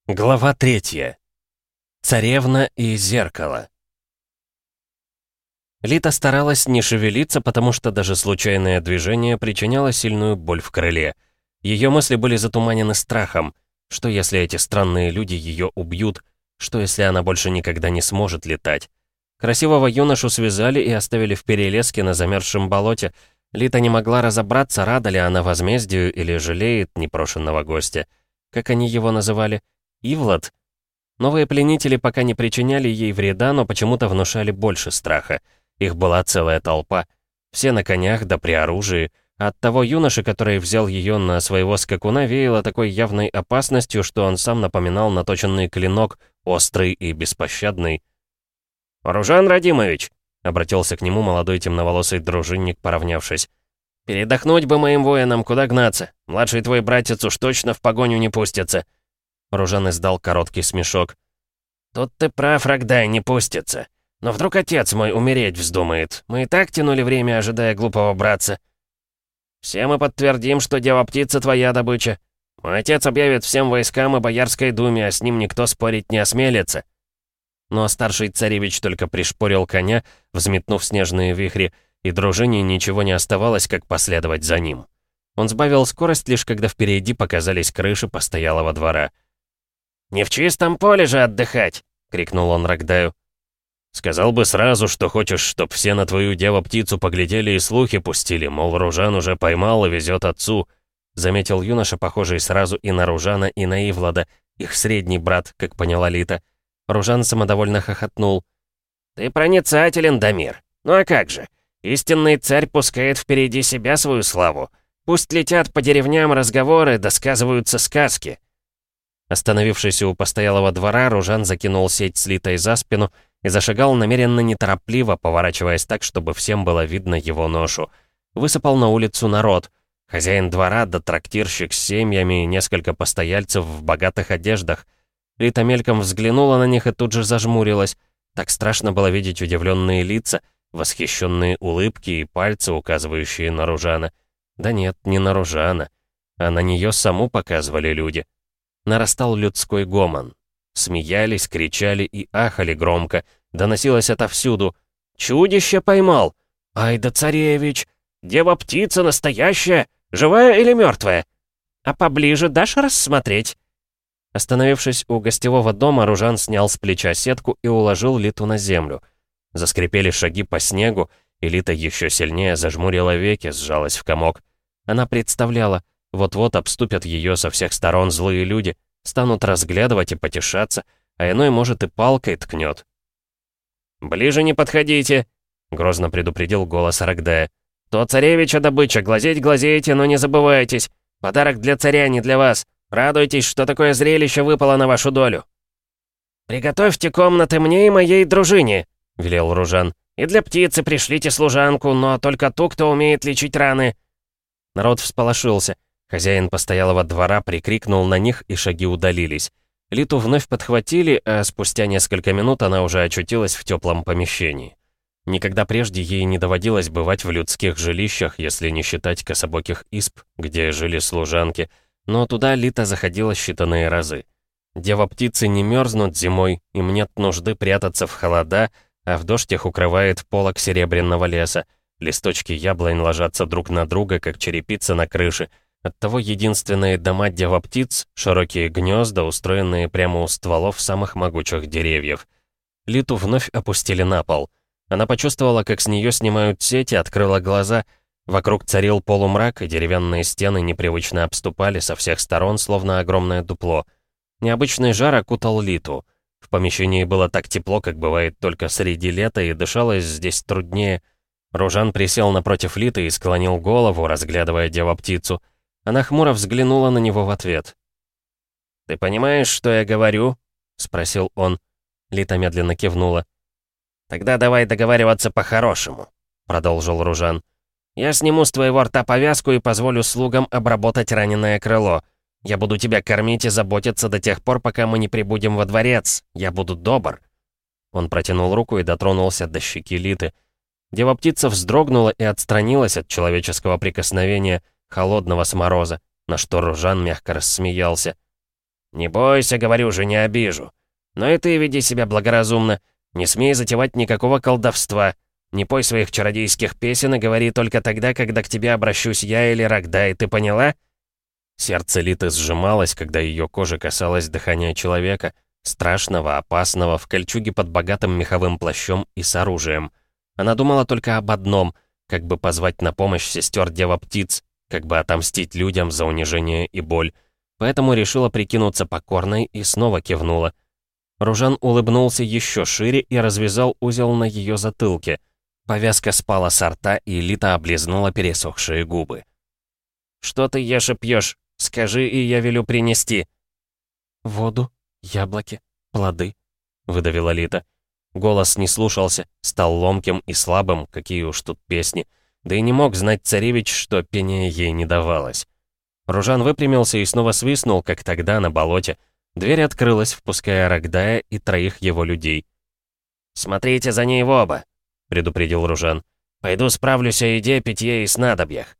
Глава 3. Царевна и зеркало. Лита старалась не шевелиться, потому что даже случайное движение причиняло сильную боль в крыле. Ее мысли были затуманены страхом. Что если эти странные люди ее убьют? Что если она больше никогда не сможет летать? Красивого юношу связали и оставили в перелеске на замерзшем болоте. Лита не могла разобраться, рада ли она возмездию или жалеет непрошенного гостя. Как они его называли? Ивлад? Новые пленители пока не причиняли ей вреда, но почему-то внушали больше страха. Их была целая толпа. Все на конях да при оружии. А от того юноши, который взял ее на своего скакуна, веяло такой явной опасностью, что он сам напоминал наточенный клинок, острый и беспощадный. «Ружан Радимович!» — обратился к нему молодой темноволосый дружинник, поравнявшись. «Передохнуть бы моим воинам, куда гнаться? Младший твой братец уж точно в погоню не пустится». Ружан издал короткий смешок. «Тут ты прав, Рогдай, не пустится. Но вдруг отец мой умереть вздумает. Мы и так тянули время, ожидая глупого братца. Все мы подтвердим, что дева-птица твоя добыча. Мой отец объявит всем войскам и Боярской думе, а с ним никто спорить не осмелится». Но старший царевич только пришпорил коня, взметнув снежные вихри, и дружине ничего не оставалось, как последовать за ним. Он сбавил скорость лишь когда впереди показались крыши постоялого двора. «Не в чистом поле же отдыхать!» — крикнул он Рогдаю. «Сказал бы сразу, что хочешь, чтоб все на твою дева-птицу поглядели и слухи пустили, мол, Ружан уже поймал и везет отцу», — заметил юноша, похожий сразу и на Ружана, и на Ивлада, их средний брат, как поняла Лита. Ружан самодовольно хохотнул. «Ты проницателен, Дамир. Ну а как же? Истинный царь пускает впереди себя свою славу. Пусть летят по деревням разговоры, досказываются сказки». Остановившись у постоялого двора, Ружан закинул сеть с Литой за спину и зашагал намеренно неторопливо, поворачиваясь так, чтобы всем было видно его ношу. Высыпал на улицу народ. Хозяин двора да трактирщик с семьями и несколько постояльцев в богатых одеждах. Лита мельком взглянула на них и тут же зажмурилась. Так страшно было видеть удивленные лица, восхищенные улыбки и пальцы, указывающие на Ружана. Да нет, не на Ружана, а на нее саму показывали люди. Нарастал людской гомон. Смеялись, кричали и ахали громко. Доносилось отовсюду. «Чудище поймал! Ай да царевич! Дева-птица настоящая! Живая или мертвая? А поближе дашь рассмотреть?» Остановившись у гостевого дома, Ружан снял с плеча сетку и уложил Литу на землю. Заскрипели шаги по снегу, и Лита еще сильнее зажмурила веки, сжалась в комок. Она представляла, вот-вот обступят ее со всех сторон злые люди, станут разглядывать и потешаться, а иной, может, и палкой ткнет. «Ближе не подходите!» — грозно предупредил голос Рогдая. «То царевича добыча, глазеть глазеете, но не забывайтесь. Подарок для царя, не для вас. Радуйтесь, что такое зрелище выпало на вашу долю». «Приготовьте комнаты мне и моей дружине», — велел Ружан. «И для птицы пришлите служанку, но только ту, кто умеет лечить раны». Народ всполошился. Хозяин постоялого двора прикрикнул на них, и шаги удалились. Литу вновь подхватили, а спустя несколько минут она уже очутилась в теплом помещении. Никогда прежде ей не доводилось бывать в людских жилищах, если не считать кособоких изб, где жили служанки, но туда Лита заходила считанные разы. Дева-птицы не мерзнут зимой, им нет нужды прятаться в холода, а в дождь их укрывает полог серебряного леса. Листочки яблонь ложатся друг на друга, как черепица на крыше. Оттого единственные дома дева-птиц — широкие гнезда, устроенные прямо у стволов самых могучих деревьев. Литу вновь опустили на пол. Она почувствовала, как с нее снимают сети, открыла глаза. Вокруг царил полумрак, и деревянные стены непривычно обступали со всех сторон, словно огромное дупло. Необычный жар окутал Литу. В помещении было так тепло, как бывает только среди лета, и дышалось здесь труднее. Ружан присел напротив Литы и склонил голову, разглядывая дева-птицу. Она хмуро взглянула на него в ответ. «Ты понимаешь, что я говорю?» — спросил он. Лита медленно кивнула. «Тогда давай договариваться по-хорошему», — продолжил Ружан. «Я сниму с твоего рта повязку и позволю слугам обработать раненое крыло. Я буду тебя кормить и заботиться до тех пор, пока мы не прибудем во дворец. Я буду добр». Он протянул руку и дотронулся до щеки Литы. Дева-птица вздрогнула и отстранилась от человеческого прикосновения, холодного с мороза, на что Ружан мягко рассмеялся. «Не бойся, говорю же, не обижу. Но и ты веди себя благоразумно. Не смей затевать никакого колдовства. Не пой своих чародейских песен и говори только тогда, когда к тебе обращусь я или Рогдай, ты поняла?» Сердце Литы сжималось, когда ее кожа касалась дыхания человека, страшного, опасного, в кольчуге под богатым меховым плащом и с оружием. Она думала только об одном — как бы позвать на помощь сестер Дева-Птиц, как бы отомстить людям за унижение и боль. Поэтому решила прикинуться покорной и снова кивнула. Ружан улыбнулся еще шире и развязал узел на ее затылке. Повязка спала с рта, и Лита облизнула пересохшие губы. «Что ты ешь и пьешь? Скажи, и я велю принести». «Воду, яблоки, плоды», — выдавила Лита. Голос не слушался, стал ломким и слабым, какие уж тут песни. Да и не мог знать царевич, что пение ей не давалось. Ружан выпрямился и снова свистнул, как тогда на болоте. Дверь открылась, впуская Рогдая и 3 его людей. «Смотрите за ней в оба», — предупредил Ружан. «Пойду справлюсь о еде, питье и снадобьях».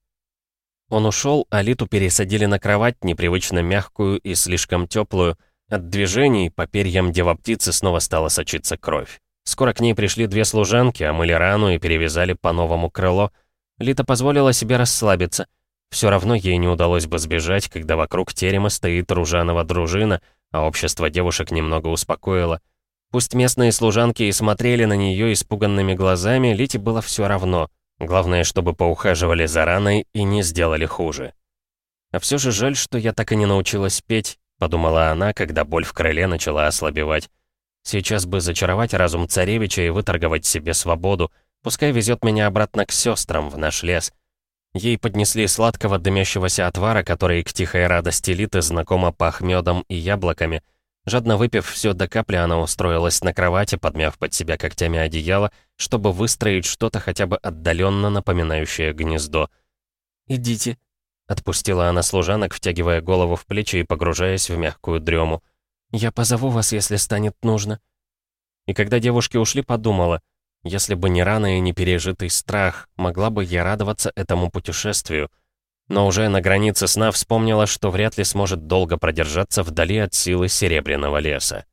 Он ушел, а Литу пересадили на кровать, непривычно мягкую и слишком теплую. От движений по перьям Дева-Птицы снова стала сочиться кровь. Скоро к ней пришли 2 служанки, омыли рану и перевязали по-новому крыло. Лита позволила себе расслабиться. Все равно ей не удалось бы сбежать, когда вокруг терема стоит Ружанова дружина, а общество девушек немного успокоило. Пусть местные служанки и смотрели на нее испуганными глазами, Лите было все равно. Главное, чтобы поухаживали за раной и не сделали хуже. «А все же жаль, что я так и не научилась петь», — подумала она, когда боль в крыле начала ослабевать. «Сейчас бы зачаровать разум царевича и выторговать себе свободу. Пускай везет меня обратно к сестрам в наш лес». Ей поднесли сладкого дымящегося отвара, который к тихой радости Литы знакомо пах медом и яблоками. Жадно выпив все до капли, она устроилась на кровати, подмяв под себя когтями одеяло, чтобы выстроить что-то хотя бы отдаленно напоминающее гнездо. «Идите», — отпустила она служанок, втягивая голову в плечи и погружаясь в мягкую дрему. «Я позову вас, если станет нужно». И когда девушки ушли, подумала, если бы не рана и не пережитый страх, могла бы я радоваться этому путешествию. Но уже на границе сна вспомнила, что вряд ли сможет долго продержаться вдали от силы Серебряного леса.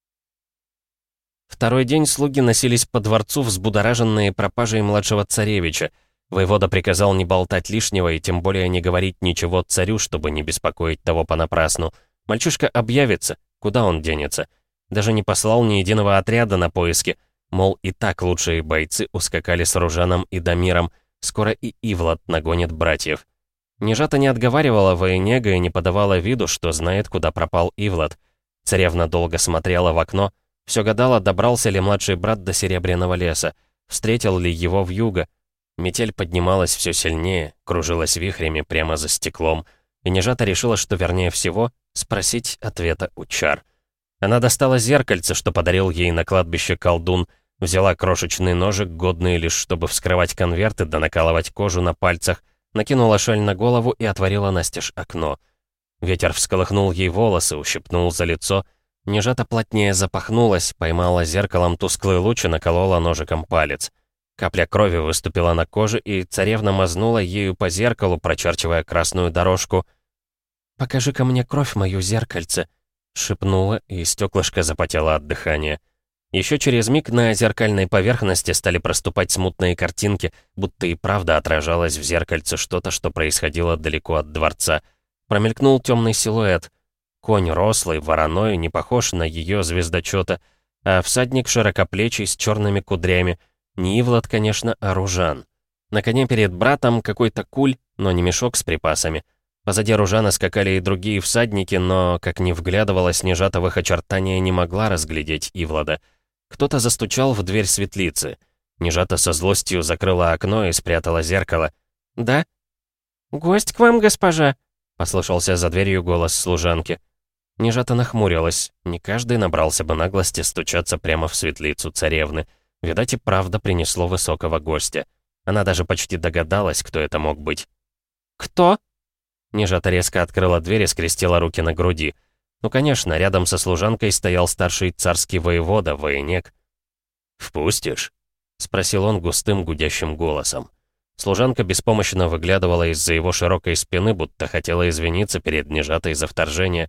Второй день слуги носились по дворцу, взбудораженные пропажей младшего царевича. Воевода приказал не болтать лишнего и тем более не говорить ничего царю, чтобы не беспокоить того понапрасну. Мальчишка объявится, куда он денется. Даже не послал ни единого отряда на поиски. Мол, и так лучшие бойцы ускакали с Ружаном и Дамиром. Скоро и Ивлад нагонит братьев. Нежата не отговаривала Военега и не подавала виду, что знает, куда пропал Ивлад. Царевна долго смотрела в окно, все гадала, добрался ли младший брат до Серебряного леса, встретил ли его вьюга. Метель поднималась все сильнее, кружилась вихрями прямо за стеклом, и Нежата решила, что вернее всего спросить ответа у чар. Она достала зеркальце, что подарил ей на кладбище колдун, взяла крошечный ножик, годный лишь чтобы вскрывать конверты да накалывать кожу на пальцах, накинула шаль на голову и отворила настежь окно. Ветер всколыхнул ей волосы, ущипнул за лицо. Нежата плотнее запахнулась, поймала зеркалом тусклый луч и наколола ножиком палец. Капля крови выступила на коже, и царевна мазнула ею по зеркалу, прочерчивая красную дорожку. «Покажи-ка мне кровь мою, зеркальце», — шепнула, и стеклышко запотело от дыхания. Еще через миг на зеркальной поверхности стали проступать смутные картинки, будто и правда отражалось в зеркальце что-то, что происходило далеко от дворца. Промелькнул темный силуэт. Конь рослый, вороной, не похож на ее звездочета, а всадник широкоплечий с черными кудрями. Не Ивлад, конечно, а Ружан. На коне перед братом какой-то куль, но не мешок с припасами. Позади Ружана скакали и другие всадники, но, как ни вглядывалась, Нежата в их очертания не могла разглядеть Ивлада. Кто-то застучал в дверь светлицы. Нежата со злостью закрыла окно и спрятала зеркало. «Да?» «Гость к вам, госпожа!» — послышался за дверью голос служанки. Нежата нахмурилась. Не каждый набрался бы наглости стучаться прямо в светлицу царевны. Видать, и правда принесло высокого гостя. Она даже почти догадалась, кто это мог быть. «Кто?» Нежата резко открыла дверь и скрестила руки на груди. Ну, конечно, рядом со служанкой стоял старший царский воевода, Военег. «Впустишь?» — спросил он густым гудящим голосом. Служанка беспомощно выглядывала из-за его широкой спины, будто хотела извиниться перед Нежатой за вторжение.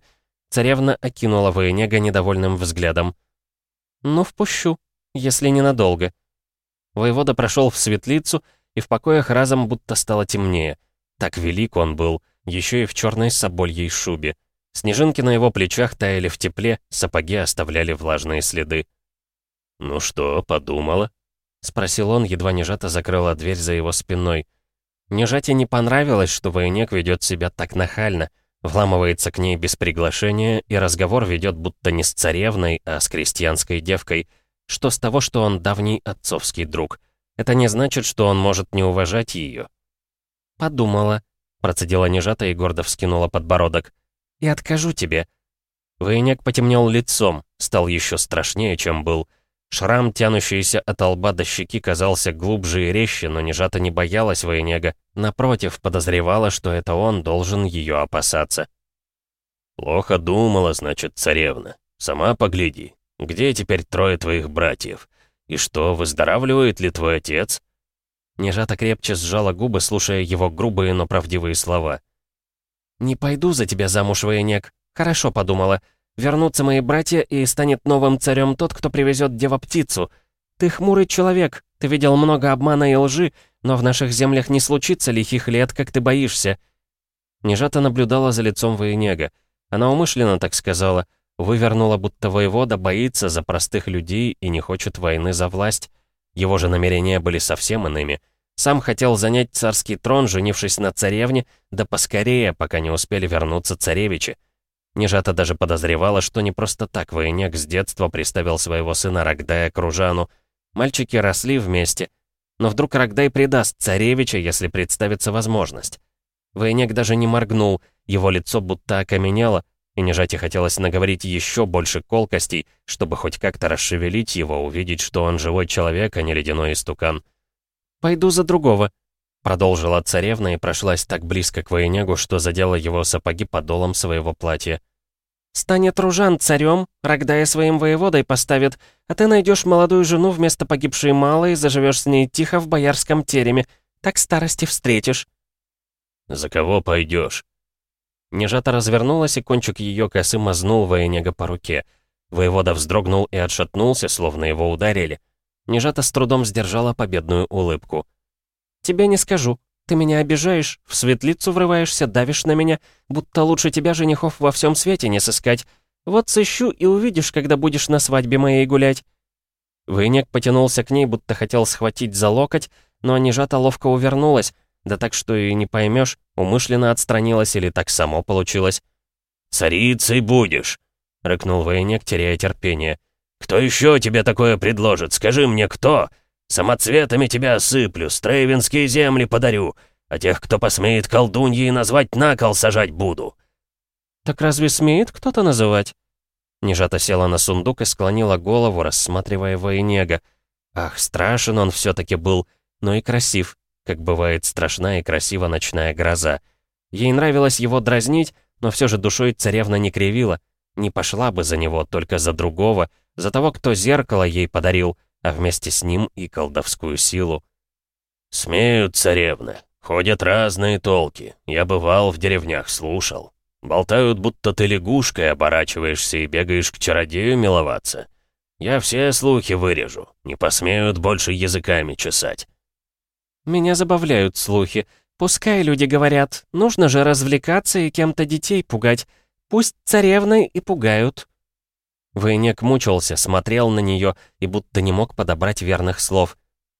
Царевна окинула Военега недовольным взглядом. «Ну, впущу, если ненадолго». Воевода прошел в светлицу, и в покоях разом будто стало темнее. Так велик он был, еще и в черной собольей шубе. Снежинки на его плечах таяли в тепле, сапоги оставляли влажные следы. «Ну что, подумала?» — спросил он, едва Нежата закрыла дверь за его спиной. Нежате не понравилось, что Военег ведет себя так нахально, вламывается к ней без приглашения, и разговор ведет будто не с царевной, а с крестьянской девкой. Что с того, что он давний отцовский друг? Это не значит, что он может не уважать ее. «Подумала», — процедила Нежата и гордо вскинула подбородок. «И откажу тебе». Военег потемнел лицом, стал еще страшнее, чем был. Шрам, тянущийся от лба до щеки, казался глубже и резче, но Нежата не боялась Военега. Напротив, подозревала, что это он должен ее опасаться. «Плохо думала, значит, царевна. Сама погляди. Где теперь трое твоих братьев? И что, выздоравливает ли твой отец?» Нежата крепче сжала губы, слушая его грубые, но правдивые слова. «Не пойду за тебя замуж, Военег. Хорошо подумала. Вернутся мои братья, и станет новым царем тот, кто привезет дева-птицу. Ты хмурый человек, ты видел много обмана и лжи, но в наших землях не случится лихих лет, как ты боишься». Нежата наблюдала за лицом Военега. Она умышленно так сказала, вывернула, будто воевода боится за простых людей и не хочет войны за власть. Его же намерения были совсем иными. Сам хотел занять царский трон, женившись на царевне, да поскорее, пока не успели вернуться царевичи. Нежата даже подозревала, что не просто так Военег с детства приставил своего сына Рогдая к Ружану. Мальчики росли вместе. Но вдруг Рогдай предаст царевича, если представится возможность. Военег даже не моргнул, его лицо будто окаменело, и Нежате хотелось наговорить еще больше колкостей, чтобы хоть как-то расшевелить его, увидеть, что он живой человек, а не ледяной истукан. «Пойду за другого», — продолжила царевна и прошлась так близко к Военегу, что задела его сапоги подолом своего платья. «Станет Ружан царем, Рогдая своим воеводой поставит, а ты найдешь молодую жену вместо погибшей малой, заживешь с ней тихо в боярском тереме. Так старости встретишь». «За кого пойдешь?» Нежата развернулась, и кончик ее косы мазнул Военега по руке. Воевода вздрогнул и отшатнулся, словно его ударили. Нежата с трудом сдержала победную улыбку. «Тебе не скажу. Ты меня обижаешь, в светлицу врываешься, давишь на меня, будто лучше тебя женихов во всем свете не сыскать. Вот сыщу и увидишь, когда будешь на свадьбе моей гулять». Военег потянулся к ней, будто хотел схватить за локоть, но Нежата ловко увернулась, да так, что и не поймешь, умышленно отстранилась или так само получилось. «Царицей будешь!» — рыкнул Военег, теряя терпение. «Кто еще тебе такое предложит? Скажи мне, кто? Самоцветами тебя осыплю, стрейвенские земли подарю, а тех, кто посмеет колдуньей назвать, на кол сажать буду». «Так разве смеет кто-то называть?» Нежата села на сундук и склонила голову, рассматривая Военега. Ах, страшен он все-таки был, но и красив, как бывает страшна и красива ночная гроза. Ей нравилось его дразнить, но все же душой царевна не кривила, не пошла бы за него, только за другого, за того, кто зеркало ей подарил, а вместе с ним и колдовскую силу. «Смеют, царевна. Ходят разные толки. Я бывал в деревнях, слушал. Болтают, будто ты лягушкой оборачиваешься и бегаешь к чародею миловаться. Я все слухи вырежу. Не посмеют больше языками чесать». «Меня забавляют слухи. Пускай люди говорят, нужно же развлекаться и кем-то детей пугать. Пусть царевны и пугают». Военег мучился, смотрел на нее и будто не мог подобрать верных слов.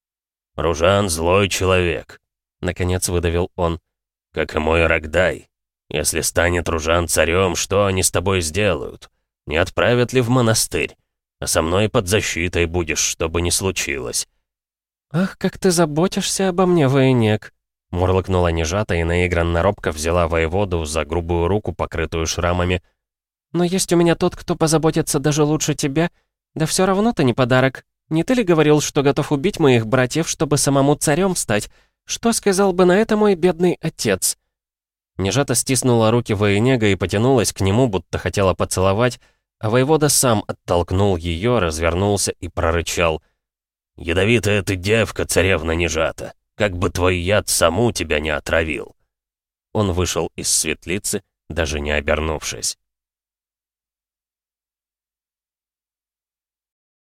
«Ружан злой человек», — наконец выдавил он, — «как и мой Рогдай. Если станет Ружан царем, что они с тобой сделают? Не отправят ли в монастырь? А со мной под защитой будешь, чтобы не случилось». «Ах, как ты заботишься обо мне, Военег!» Мурлыкнула Нежата и наигранно робко взяла воеводу за грубую руку, покрытую шрамами. «Но есть у меня тот, кто позаботится даже лучше тебя. Да все равно ты не подарок. Не ты ли говорил, что готов убить моих братьев, чтобы самому царем стать? Что сказал бы на это мой бедный отец?» Нежата стиснула руки Военега и потянулась к нему, будто хотела поцеловать, а воевода сам оттолкнул ее, развернулся и прорычал. «Ядовитая ты девка, царевна Нежата, как бы твой яд саму тебя не отравил». Он вышел из светлицы, даже не обернувшись.